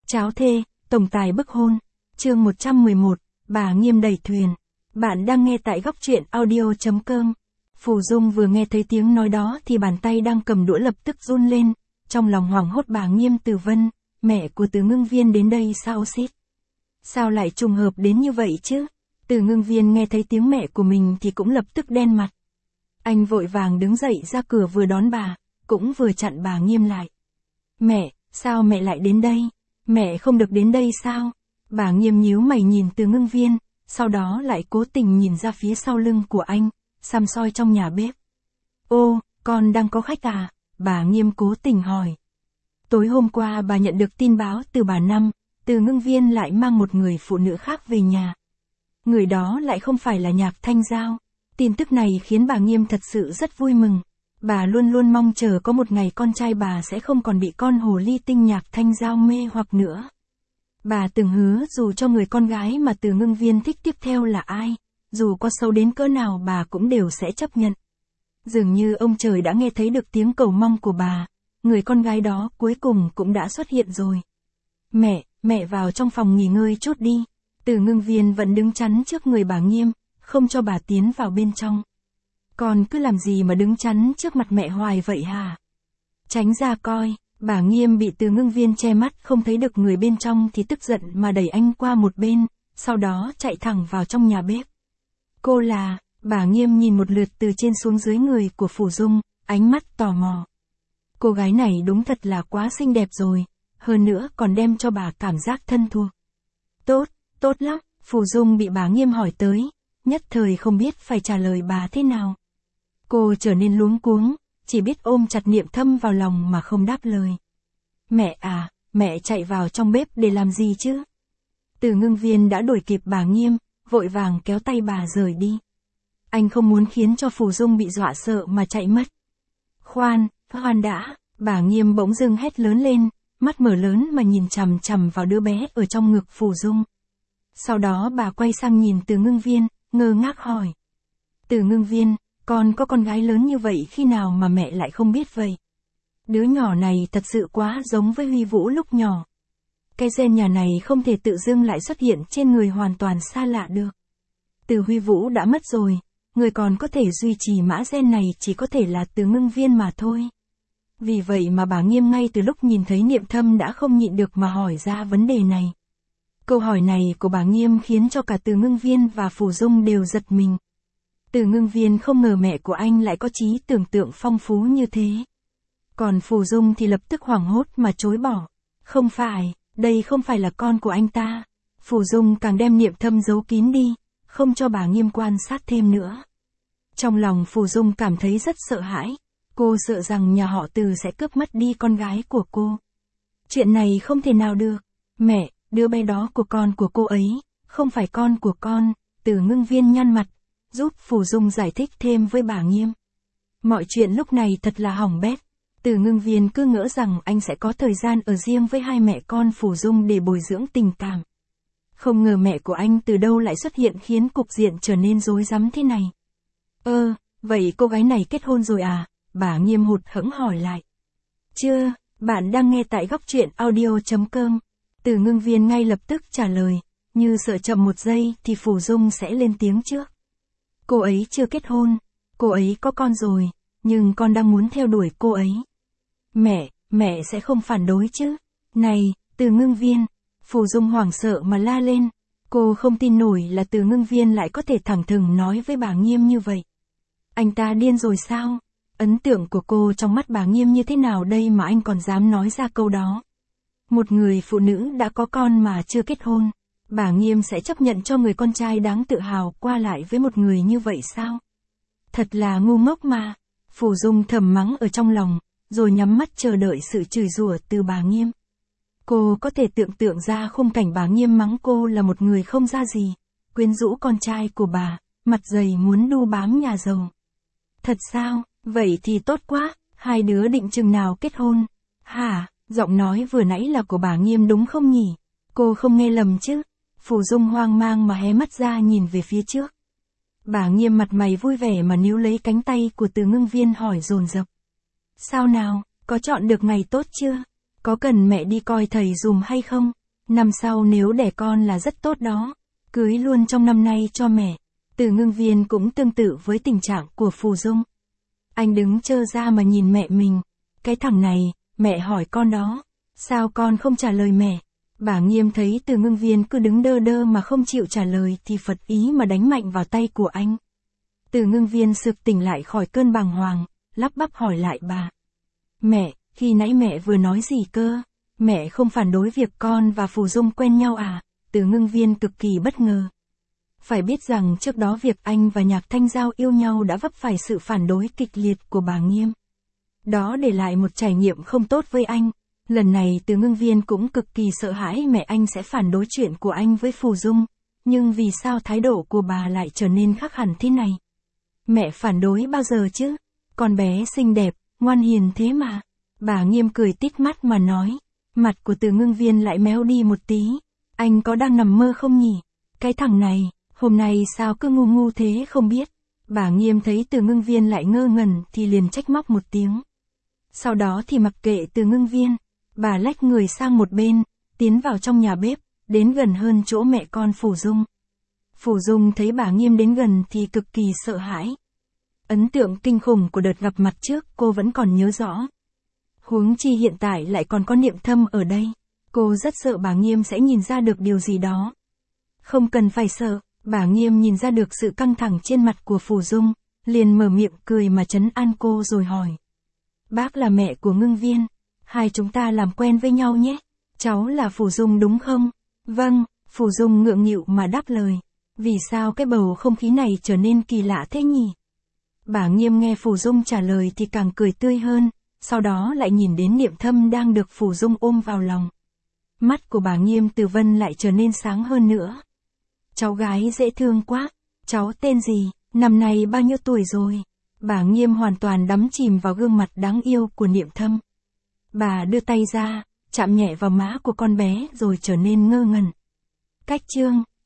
Cháo thê, tổng tài bức hôn. Chương 111, bà Nghiêm đẩy thuyền. Bạn đang nghe tại góc truyện audio.com. Phù Dung vừa nghe thấy tiếng nói đó thì bàn tay đang cầm đũa lập tức run lên, trong lòng hoảng hốt bà Nghiêm Từ Vân, mẹ của Từ Ngưng Viên đến đây sao xít. Sao lại trùng hợp đến như vậy chứ? Từ Ngưng Viên nghe thấy tiếng mẹ của mình thì cũng lập tức đen mặt. Anh vội vàng đứng dậy ra cửa vừa đón bà, cũng vừa chặn bà Nghiêm lại. Mẹ, sao mẹ lại đến đây? Mẹ không được đến đây sao? Bà Nghiêm nhíu mày nhìn Từ Ngưng Viên, sau đó lại cố tình nhìn ra phía sau lưng của anh, săm soi trong nhà bếp. Ô, con đang có khách à? Bà Nghiêm cố tình hỏi. Tối hôm qua bà nhận được tin báo từ bà Năm, Từ Ngưng Viên lại mang một người phụ nữ khác về nhà. Người đó lại không phải là Nhạc Thanh Giao. Tin tức này khiến bà Nghiêm thật sự rất vui mừng. Bà luôn luôn mong chờ có một ngày con trai bà sẽ không còn bị con hồ ly tinh Nhạc Thanh Giao mê hoặc nữa. Bà từng hứa dù cho người con gái mà Từ Ngưng Viên thích tiếp theo là ai, dù có xấu đến cỡ nào bà cũng đều sẽ chấp nhận. Dường như ông trời đã nghe thấy được tiếng cầu mong của bà, người con gái đó cuối cùng cũng đã xuất hiện rồi. Mẹ vào trong phòng nghỉ ngơi chút đi. Từ Ngưng Viên vẫn đứng chắn trước người bà Nghiêm, không cho bà tiến vào bên trong. Con cứ làm gì mà đứng chắn trước mặt mẹ hoài vậy hả? Tránh ra coi. Bà Nghiêm bị Từ Ngưng Viên che mắt không thấy được người bên trong thì tức giận mà đẩy anh qua một bên, sau đó chạy thẳng vào trong nhà bếp. Cô là, bà Nghiêm nhìn một lượt từ trên xuống dưới người của Phù Dung, ánh mắt tò mò. Cô gái này đúng thật là quá xinh đẹp rồi, hơn nữa còn đem cho bà cảm giác thân thuộc. Tốt lắm, Phù Dung bị bà Nghiêm hỏi tới, nhất thời không biết phải trả lời bà thế nào. Cô trở nên luống cuống, chỉ biết ôm chặt Niệm Thâm vào lòng mà không đáp lời. Mẹ à, mẹ chạy vào trong bếp để làm gì chứ? Từ Ngưng Viên đã đuổi kịp bà Nghiêm, vội vàng kéo tay bà rời đi. Anh không muốn khiến cho Phù Dung bị dọa sợ mà chạy mất. Khoan đã, bà Nghiêm bỗng dưng hét lớn lên, mắt mở lớn mà nhìn chằm chằm vào đứa bé ở trong ngực Phù Dung. Sau đó bà quay sang nhìn Từ Ngưng Viên, ngơ ngác hỏi. Từ Ngưng Viên, con có con gái lớn như vậy khi nào mà mẹ lại không biết vậy? Đứa nhỏ này thật sự quá giống với Huy Vũ lúc nhỏ. Cái gen nhà này không thể tự dưng lại xuất hiện trên người hoàn toàn xa lạ được. Từ Huy Vũ đã mất rồi, người còn có thể duy trì mã gen này chỉ có thể là Từ Ngưng Viên mà thôi. Vì vậy mà bà Nghiêm ngay từ lúc nhìn thấy Niệm Thâm đã không nhịn được mà hỏi ra vấn đề này. Câu hỏi này của bà Nghiêm khiến cho cả Từ Ngưng Viên và Phù Dung đều giật mình. Từ Ngưng Viên không ngờ mẹ của anh lại có trí tưởng tượng phong phú như thế. Còn Phù Dung thì lập tức hoảng hốt mà chối bỏ. Không phải, đây không phải là con của anh ta. Phù Dung càng đem Niệm Thâm giấu kín đi, không cho bà Nghiêm quan sát thêm nữa. Trong lòng Phù Dung cảm thấy rất sợ hãi. Cô sợ rằng nhà họ Từ sẽ cướp mất đi con gái của cô. Chuyện này không thể nào được. Mẹ, đứa bé đó của con của cô ấy, không phải con của con. Từ Ngưng Viên nhăn mặt, giúp Phù Dung giải thích thêm với bà Nghiêm. Mọi chuyện lúc này thật là hỏng bét. Từ Ngưng Viên cứ ngỡ rằng anh sẽ có thời gian ở riêng với hai mẹ con Phù Dung để bồi dưỡng tình cảm. Không ngờ mẹ của anh từ đâu lại xuất hiện khiến cục diện trở nên rối rắm thế này. Vậy cô gái này kết hôn rồi à? Bà Nghiêm hụt hẫng hỏi lại. Chưa, bạn đang nghe tại góc truyện audio.com. Từ Ngưng Viên ngay lập tức trả lời, như sợ chậm một giây thì Phù Dung sẽ lên tiếng trước. Cô ấy chưa kết hôn, cô ấy có con rồi, nhưng con đang muốn theo đuổi cô ấy. Mẹ sẽ không phản đối chứ? Này, Từ Ngưng Viên, Phù Dung hoảng sợ mà la lên. Cô không tin nổi là Từ Ngưng Viên lại có thể thẳng thừng nói với bà Nghiêm như vậy. Anh ta điên rồi sao? Ấn tượng của cô trong mắt bà Nghiêm như thế nào đây mà anh còn dám nói ra câu đó? Một người phụ nữ đã có con mà chưa kết hôn, bà Nghiêm sẽ chấp nhận cho người con trai đáng tự hào qua lại với một người như vậy sao? Thật là ngu ngốc mà. Phù Dung thầm mắng ở trong lòng, rồi nhắm mắt chờ đợi sự chửi rủa từ bà Nghiêm. Cô có thể tưởng tượng ra khung cảnh bà Nghiêm mắng cô là một người không ra gì, quyến rũ con trai của bà, mặt dày muốn đu bám nhà giàu. Thật sao? Vậy thì tốt quá, hai đứa định chừng nào kết hôn? Hả, giọng nói vừa nãy là của bà Nghiêm đúng không nhỉ? Cô không nghe lầm chứ? Phù Dung hoang mang mà hé mắt ra nhìn về phía trước. Bà Nghiêm mặt mày vui vẻ mà níu lấy cánh tay của Từ Ngưng Viên hỏi dồn dập. Sao nào, có chọn được ngày tốt chưa? Có cần mẹ đi coi thầy dùm hay không? Năm sau nếu đẻ con là rất tốt đó. Cưới luôn trong năm nay cho mẹ. Từ Ngưng Viên cũng tương tự với tình trạng của Phù Dung. Anh đứng trơ ra mà nhìn mẹ mình. Cái thằng này, mẹ hỏi con đó. Sao con không trả lời mẹ? Bà Nghiêm thấy Từ Ngưng Viên cứ đứng đơ đơ mà không chịu trả lời thì phật ý mà đánh mạnh vào tay của anh. Từ Ngưng Viên sực tỉnh lại khỏi cơn bàng hoàng, lắp bắp hỏi lại bà. Mẹ, khi nãy mẹ vừa nói gì cơ? Mẹ không phản đối việc con và Phù Dung quen nhau à? Từ Ngưng Viên cực kỳ bất ngờ. Phải biết rằng trước đó việc anh và Nhạc Thanh Giao yêu nhau đã vấp phải sự phản đối kịch liệt của bà Nghiêm. Đó để lại một trải nghiệm không tốt với anh. Lần này Từ Ngưng Viên cũng cực kỳ sợ hãi mẹ anh sẽ phản đối chuyện của anh với Phù Dung. Nhưng vì sao thái độ của bà lại trở nên khác hẳn thế này? Mẹ phản đối bao giờ chứ? Con bé xinh đẹp, ngoan hiền thế mà. Bà Nghiêm cười tít mắt mà nói. Mặt của Từ Ngưng Viên lại méo đi một tí. Anh có đang nằm mơ không nhỉ? Cái thằng này, hôm nay sao cứ ngu ngu thế không biết. Bà Nghiêm thấy Từ Ngưng Viên lại ngơ ngẩn thì liền trách móc một tiếng. Sau đó thì mặc kệ Từ Ngưng Viên, bà lách người sang một bên, tiến vào trong nhà bếp, đến gần hơn chỗ mẹ con Phù Dung. Phù Dung thấy bà Nghiêm đến gần thì cực kỳ sợ hãi. Ấn tượng kinh khủng của đợt gặp mặt trước cô vẫn còn nhớ rõ. Huống chi hiện tại lại còn có Niệm Thâm ở đây. Cô rất sợ bà Nghiêm sẽ nhìn ra được điều gì đó. Không cần phải sợ, bà Nghiêm nhìn ra được sự căng thẳng trên mặt của Phù Dung, liền mở miệng cười mà trấn an cô rồi hỏi. Bác là mẹ của Ngưng Viên, hai chúng ta làm quen với nhau nhé. Cháu là Phù Dung đúng không? Vâng, Phù Dung ngượng nghịu mà đáp lời. Vì sao cái bầu không khí này trở nên kỳ lạ thế nhỉ? Bà Nghiêm nghe Phù Dung trả lời thì càng cười tươi hơn, sau đó lại nhìn đến Niệm Thâm đang được Phù Dung ôm vào lòng. Mắt của bà Nghiêm Từ Vân lại trở nên sáng hơn nữa. Cháu gái dễ thương quá, cháu tên gì, năm nay bao nhiêu tuổi rồi? Bà Nghiêm hoàn toàn đắm chìm vào gương mặt đáng yêu của Niệm Thâm. Bà đưa tay ra, chạm nhẹ vào má của con bé rồi trở nên ngơ ngẩn. Cách chương